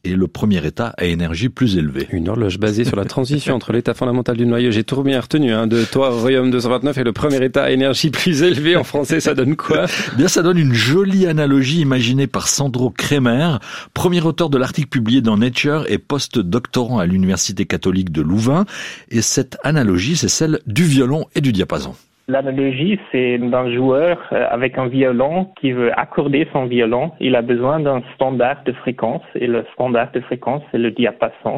et le premier état à énergie plus élevée. Une horloge basée sur la transition entre l'état fondamental du noyau. J'ai tout bien retenu, de toi, Royaume 229 et le premier état à énergie plus élevée. En français, ça donne quoi? Bien, ça donne une jolie analogie imaginée par Sandro Kremer, premier auteur de l'article publié dans Nature et post-doctorant à l'Université catholique de Louvain. Et cette analogie, c'est celle du violon et du diapason. L'analogie, c'est d'un joueur avec un violon qui veut accorder son violon. Il a besoin d'un standard de fréquence et le standard de fréquence, c'est le diapason.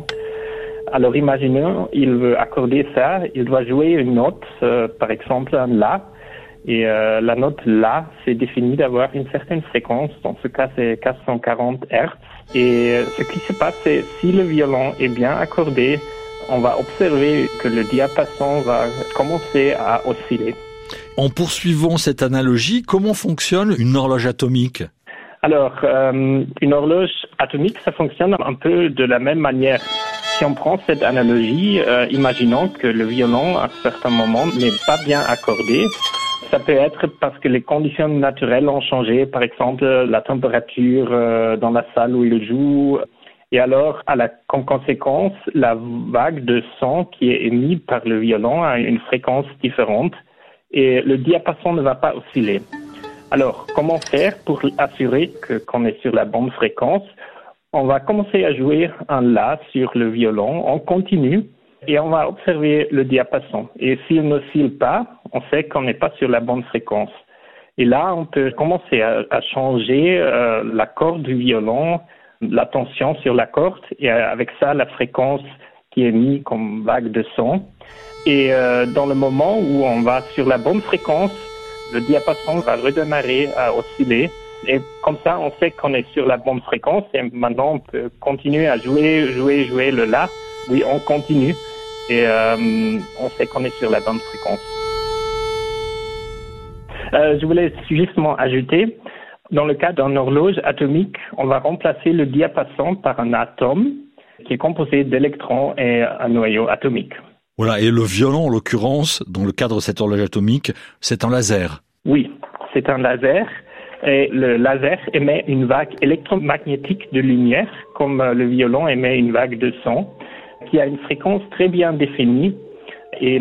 Alors imaginons, il veut accorder ça, il doit jouer une note, par exemple un La. Et la note La, c'est défini d'avoir une certaine fréquence. Dans ce cas, c'est 440 Hz. Et ce qui se passe, c'est si le violon est bien accordé, on va observer que le diapason va commencer à osciller. En poursuivant cette analogie, comment fonctionne une horloge atomique? Alors, une horloge atomique, ça fonctionne un peu de la même manière. Si on prend cette analogie, imaginons que le violon, à certains moments, n'est pas bien accordé. Ça peut être parce que les conditions naturelles ont changé, par exemple la température dans la salle où il joue. Et alors, comme conséquence, la vague de son qui est émise par le violon a une fréquence différente et le diapason ne va pas osciller. Alors, comment faire pour assurer qu'on est sur la bonne fréquence? On va commencer à jouer un La sur le violon, on continue et on va observer le diapason. Et s'il n'oscille pas, on sait qu'on n'est pas sur la bonne fréquence. Et là, on peut commencer à changer la corde du violon, la tension sur la corde et avec ça la fréquence qui est mise comme vague de son. Et dans le moment où on va sur la bonne fréquence, le diapason va redémarrer à osciller. Et comme ça, on sait qu'on est sur la bonne fréquence et maintenant on peut continuer à jouer le La. Oui, on continue et on sait qu'on est sur la bonne fréquence. Je voulais justement ajouter, dans le cas d'une horloge atomique, on va remplacer le diapason par un atome qui est composé d'électrons et un noyau atomique. Voilà, et le violon, en l'occurrence, dans le cadre de cette horloge atomique, c'est un laser. Oui, c'est un laser. Et le laser émet une vague électromagnétique de lumière, comme le violon émet une vague de son, qui a une fréquence très bien définie. Et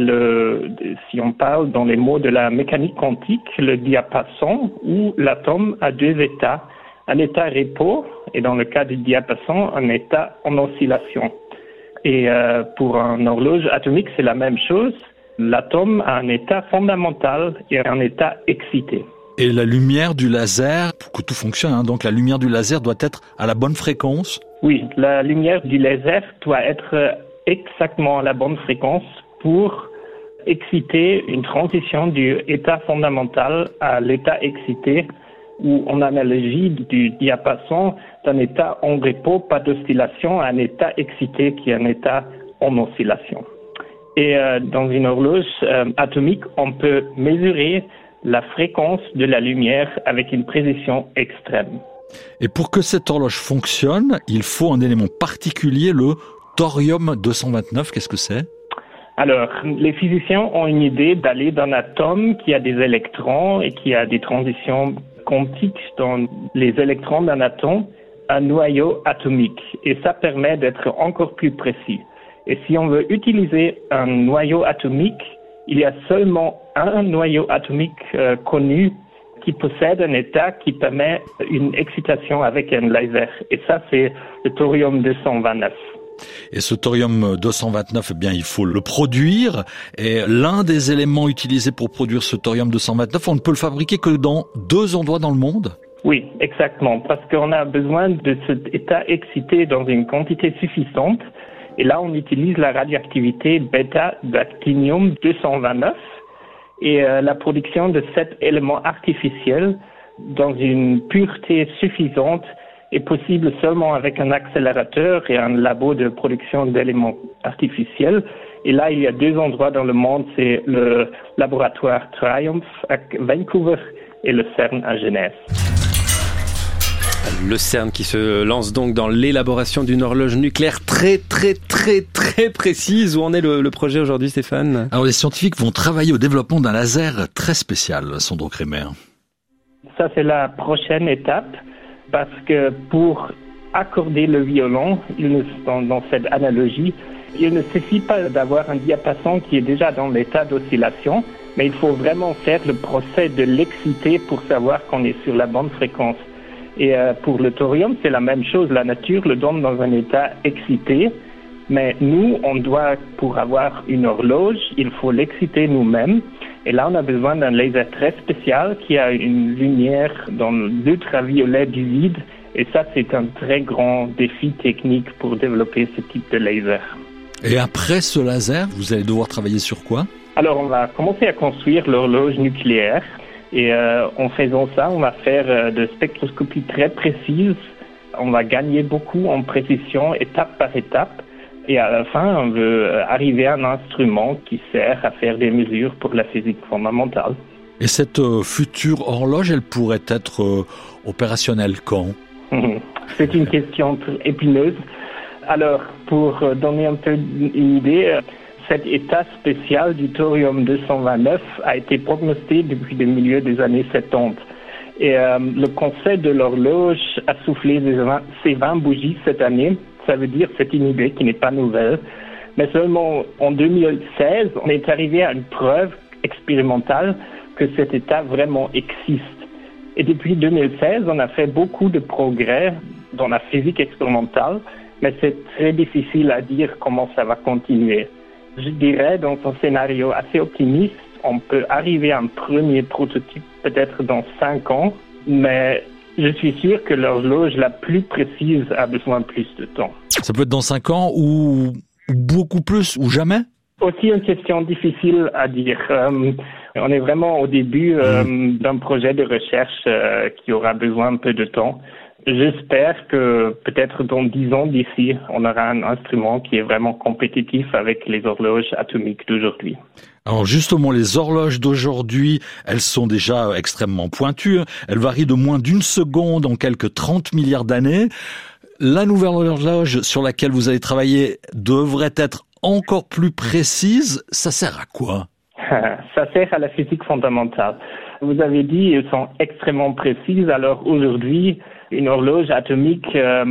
si on parle dans les mots de la mécanique quantique, le diapason ou l'atome a deux états. Un état repos, et dans le cas du diapason, un état en oscillation. Et pour une horloge atomique, c'est la même chose. L'atome a un état fondamental et un état excité. Et la lumière du laser, pour que tout fonctionne, donc la lumière du laser doit être à la bonne fréquence? Oui, la lumière du laser doit être exactement à la bonne fréquence pour exciter une transition du état fondamental à l'état excité, ou en analogie du diapason d'un état en repos, pas d'oscillation, à un état excité qui est un état en oscillation. Et dans une horloge atomique, on peut mesurer la fréquence de la lumière avec une précision extrême. Et pour que cette horloge fonctionne, il faut un élément particulier, le thorium-229. Qu'est-ce que c'est? Alors, les physiciens ont une idée d'aller d'un atome qui a des électrons et qui a des transitions quantiques dans les électrons d'un atome, un noyau atomique. Et ça permet d'être encore plus précis. Et si on veut utiliser un noyau atomique, il y a seulement un noyau atomique connu qui possède un état qui permet une excitation avec un laser. Et ça, c'est le thorium-229. Et ce thorium-229, eh bien, il faut le produire. Et l'un des éléments utilisés pour produire ce thorium-229, on ne peut le fabriquer que dans 2 endroits dans le monde? Oui, exactement. Parce qu'on a besoin de cet état excité dans une quantité suffisante. Et là, on utilise la radioactivité bêta-d'actinium-229 et la production de cet élément artificiel dans une pureté suffisante est possible seulement avec un accélérateur et un labo de production d'éléments artificiels. Et là, il y a 2 endroits dans le monde, c'est le laboratoire Triumph à Vancouver et le CERN à Genève. Le CERN qui se lance donc dans l'élaboration d'une horloge nucléaire très précise. Où en est le projet aujourd'hui, Stéphane? Alors les scientifiques vont travailler au développement d'un laser très spécial, Sandro Kremer. Ça, c'est la prochaine étape, parce que pour accorder le violon, dans cette analogie, il ne suffit pas d'avoir un diapason qui est déjà dans l'état d'oscillation, mais il faut vraiment faire le procès de l'exciter pour savoir qu'on est sur la bonne fréquence. Et pour le thorium, c'est la même chose. La nature le donne dans un état excité, mais nous, on doit, pour avoir une horloge, il faut l'exciter nous-mêmes. Et là, on a besoin d'un laser très spécial qui a une lumière dans l'ultraviolet du vide. Et ça, c'est un très grand défi technique pour développer ce type de laser. Et après ce laser, vous allez devoir travailler sur quoi ? Alors, on va commencer à construire l'horloge nucléaire. Et en faisant ça, on va faire de spectroscopie très précise. On va gagner beaucoup en précision, étape par étape. Et à la fin, on veut arriver à un instrument qui sert à faire des mesures pour la physique fondamentale. Et cette future horloge, elle pourrait être opérationnelle quand ? C'est une question épineuse. Alors, pour donner un peu une idée, cet état spécial du thorium-229 a été prognostiqué depuis le milieu des années 70. Et le conseil de l'horloge a soufflé ses 20 bougies cette année. Ça veut dire que c'est une idée qui n'est pas nouvelle. Mais seulement en 2016, on est arrivé à une preuve expérimentale que cet état vraiment existe. Et depuis 2016, on a fait beaucoup de progrès dans la physique expérimentale, mais c'est très difficile à dire comment ça va continuer. Je dirais, dans un scénario assez optimiste, on peut arriver à un premier prototype peut-être dans 5 ans, mais je suis sûr que l'horloge la plus précise a besoin de plus de temps. Ça peut être dans 5 ans ou beaucoup plus ou jamais ? Aussi une question difficile à dire. On est vraiment au début d'un projet de recherche qui aura besoin un peu de temps. J'espère que peut-être dans 10 ans d'ici, on aura un instrument qui est vraiment compétitif avec les horloges atomiques d'aujourd'hui. Alors justement, les horloges d'aujourd'hui, elles sont déjà extrêmement pointues. Elles varient de moins d'1 seconde en quelques 30 milliards d'années. La nouvelle horloge sur laquelle vous allez travailler devrait être encore plus précise. Ça sert à quoi ? Ça sert à la physique fondamentale. Vous avez dit qu'elles sont extrêmement précises. Alors aujourd'hui, une horloge atomique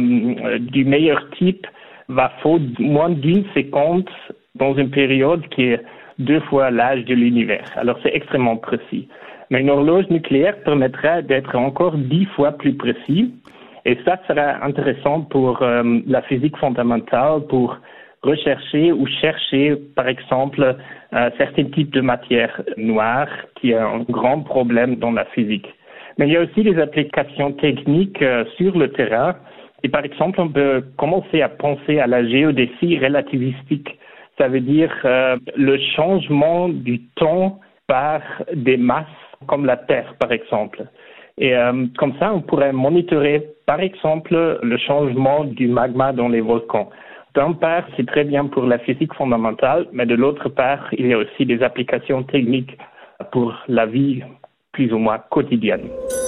du meilleur type va faut moins d'1 seconde dans une période qui est 2 fois l'âge de l'univers. Alors c'est extrêmement précis. Mais une horloge nucléaire permettra d'être encore 10 fois plus précis. Et ça sera intéressant pour la physique fondamentale, pour rechercher ou chercher, par exemple, certains types de matières noires, qui est un grand problème dans la physique. Mais il y a aussi des applications techniques sur le terrain. Et par exemple, on peut commencer à penser à la géodésie relativistique. Ça veut dire le changement du temps par des masses comme la Terre, par exemple. Et comme ça, on pourrait monitorer, par exemple, le changement du magma dans les volcans. D'un part, c'est très bien pour la physique fondamentale, mais de l'autre part, il y a aussi des applications techniques pour la vie plus ou moins quotidienne.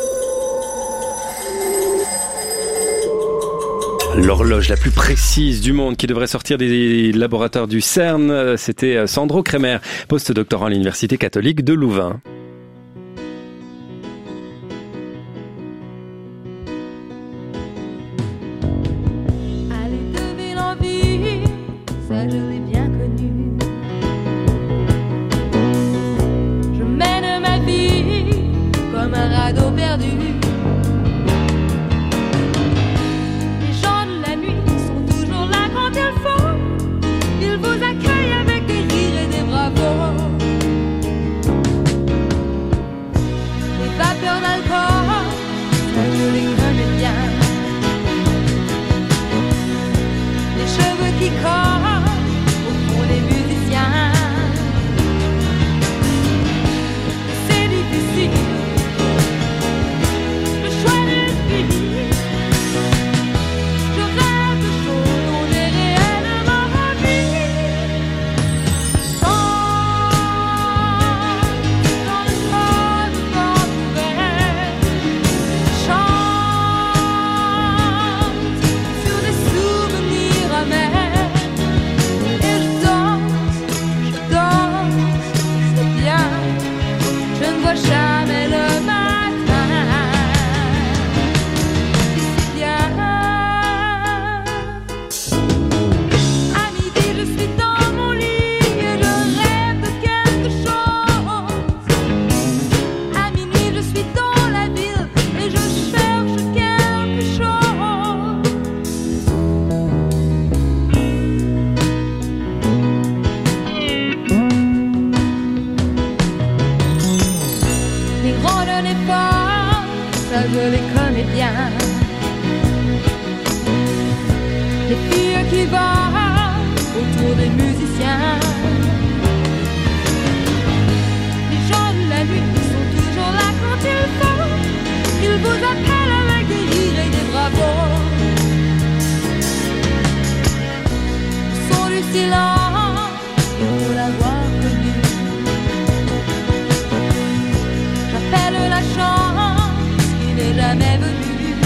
L'horloge la plus précise du monde qui devrait sortir des laboratoires du CERN, c'était Sandro Kremer, postdoctorant à l'Université catholique de Louvain. Ça je l'ai bien connu. Je mène ma vie comme un radeau perdu. Les gens de la nuit sont toujours là quand il faut. Ils vous accueillent avec des rires et des bravos. ça je les connais bien. Les filles qui volent autour des musiciens. Les gens de la nuit sont toujours là quand il faut. Ils vous appellent avec des rires et des bravos. Le son du silence, il faut l'avoir connu. J'appelle la chance qui n'est jamais venue.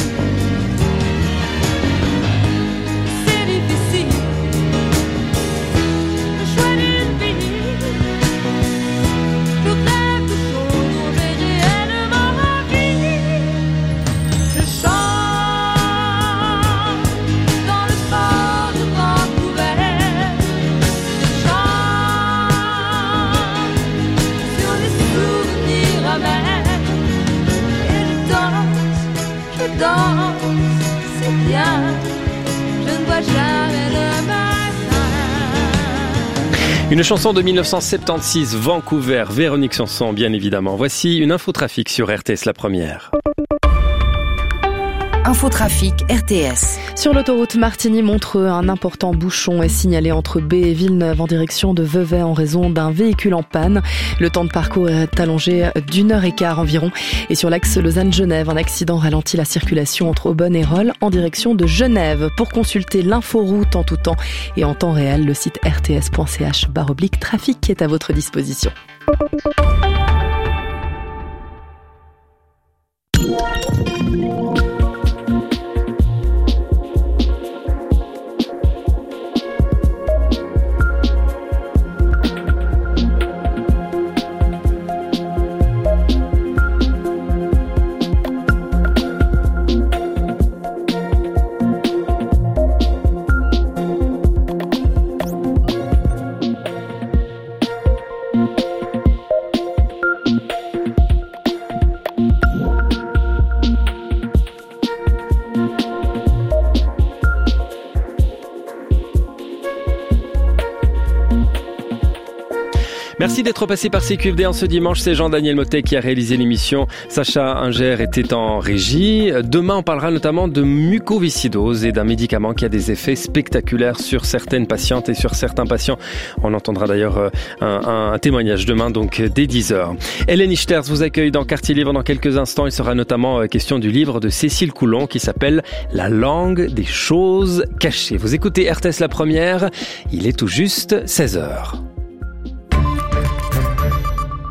C'est bien, je ne vois jamais le matin. Une chanson de 1976, Vancouver, Véronique Sanson, bien évidemment. Voici une infotrafic sur RTS La Première. Infotrafic RTS. Sur l'autoroute Martigny-Montreux, un important bouchon est signalé entre B et Villeneuve en direction de Vevey en raison d'un véhicule en panne. Le temps de parcours est allongé d'1h15 environ. Et sur l'axe Lausanne-Genève, un accident ralentit la circulation entre Aubonne et Rolle en direction de Genève. Pour consulter l'inforoute en tout temps et en temps réel, le site rts.ch/trafic est à votre disposition. Merci d'être passé par CQFD en ce dimanche. C'est Jean-Daniel Motet qui a réalisé l'émission. Sacha Inger était en régie. Demain, on parlera notamment de mucoviscidose et d'un médicament qui a des effets spectaculaires sur certaines patientes et sur certains patients. On entendra d'ailleurs un témoignage demain, donc dès 10h. Hélène Ichters vous accueille dans Quartier Livre dans quelques instants. Il sera notamment question du livre de Cécile Coulon qui s'appelle La langue des choses cachées. Vous écoutez RTS La Première. Il est tout juste 16h.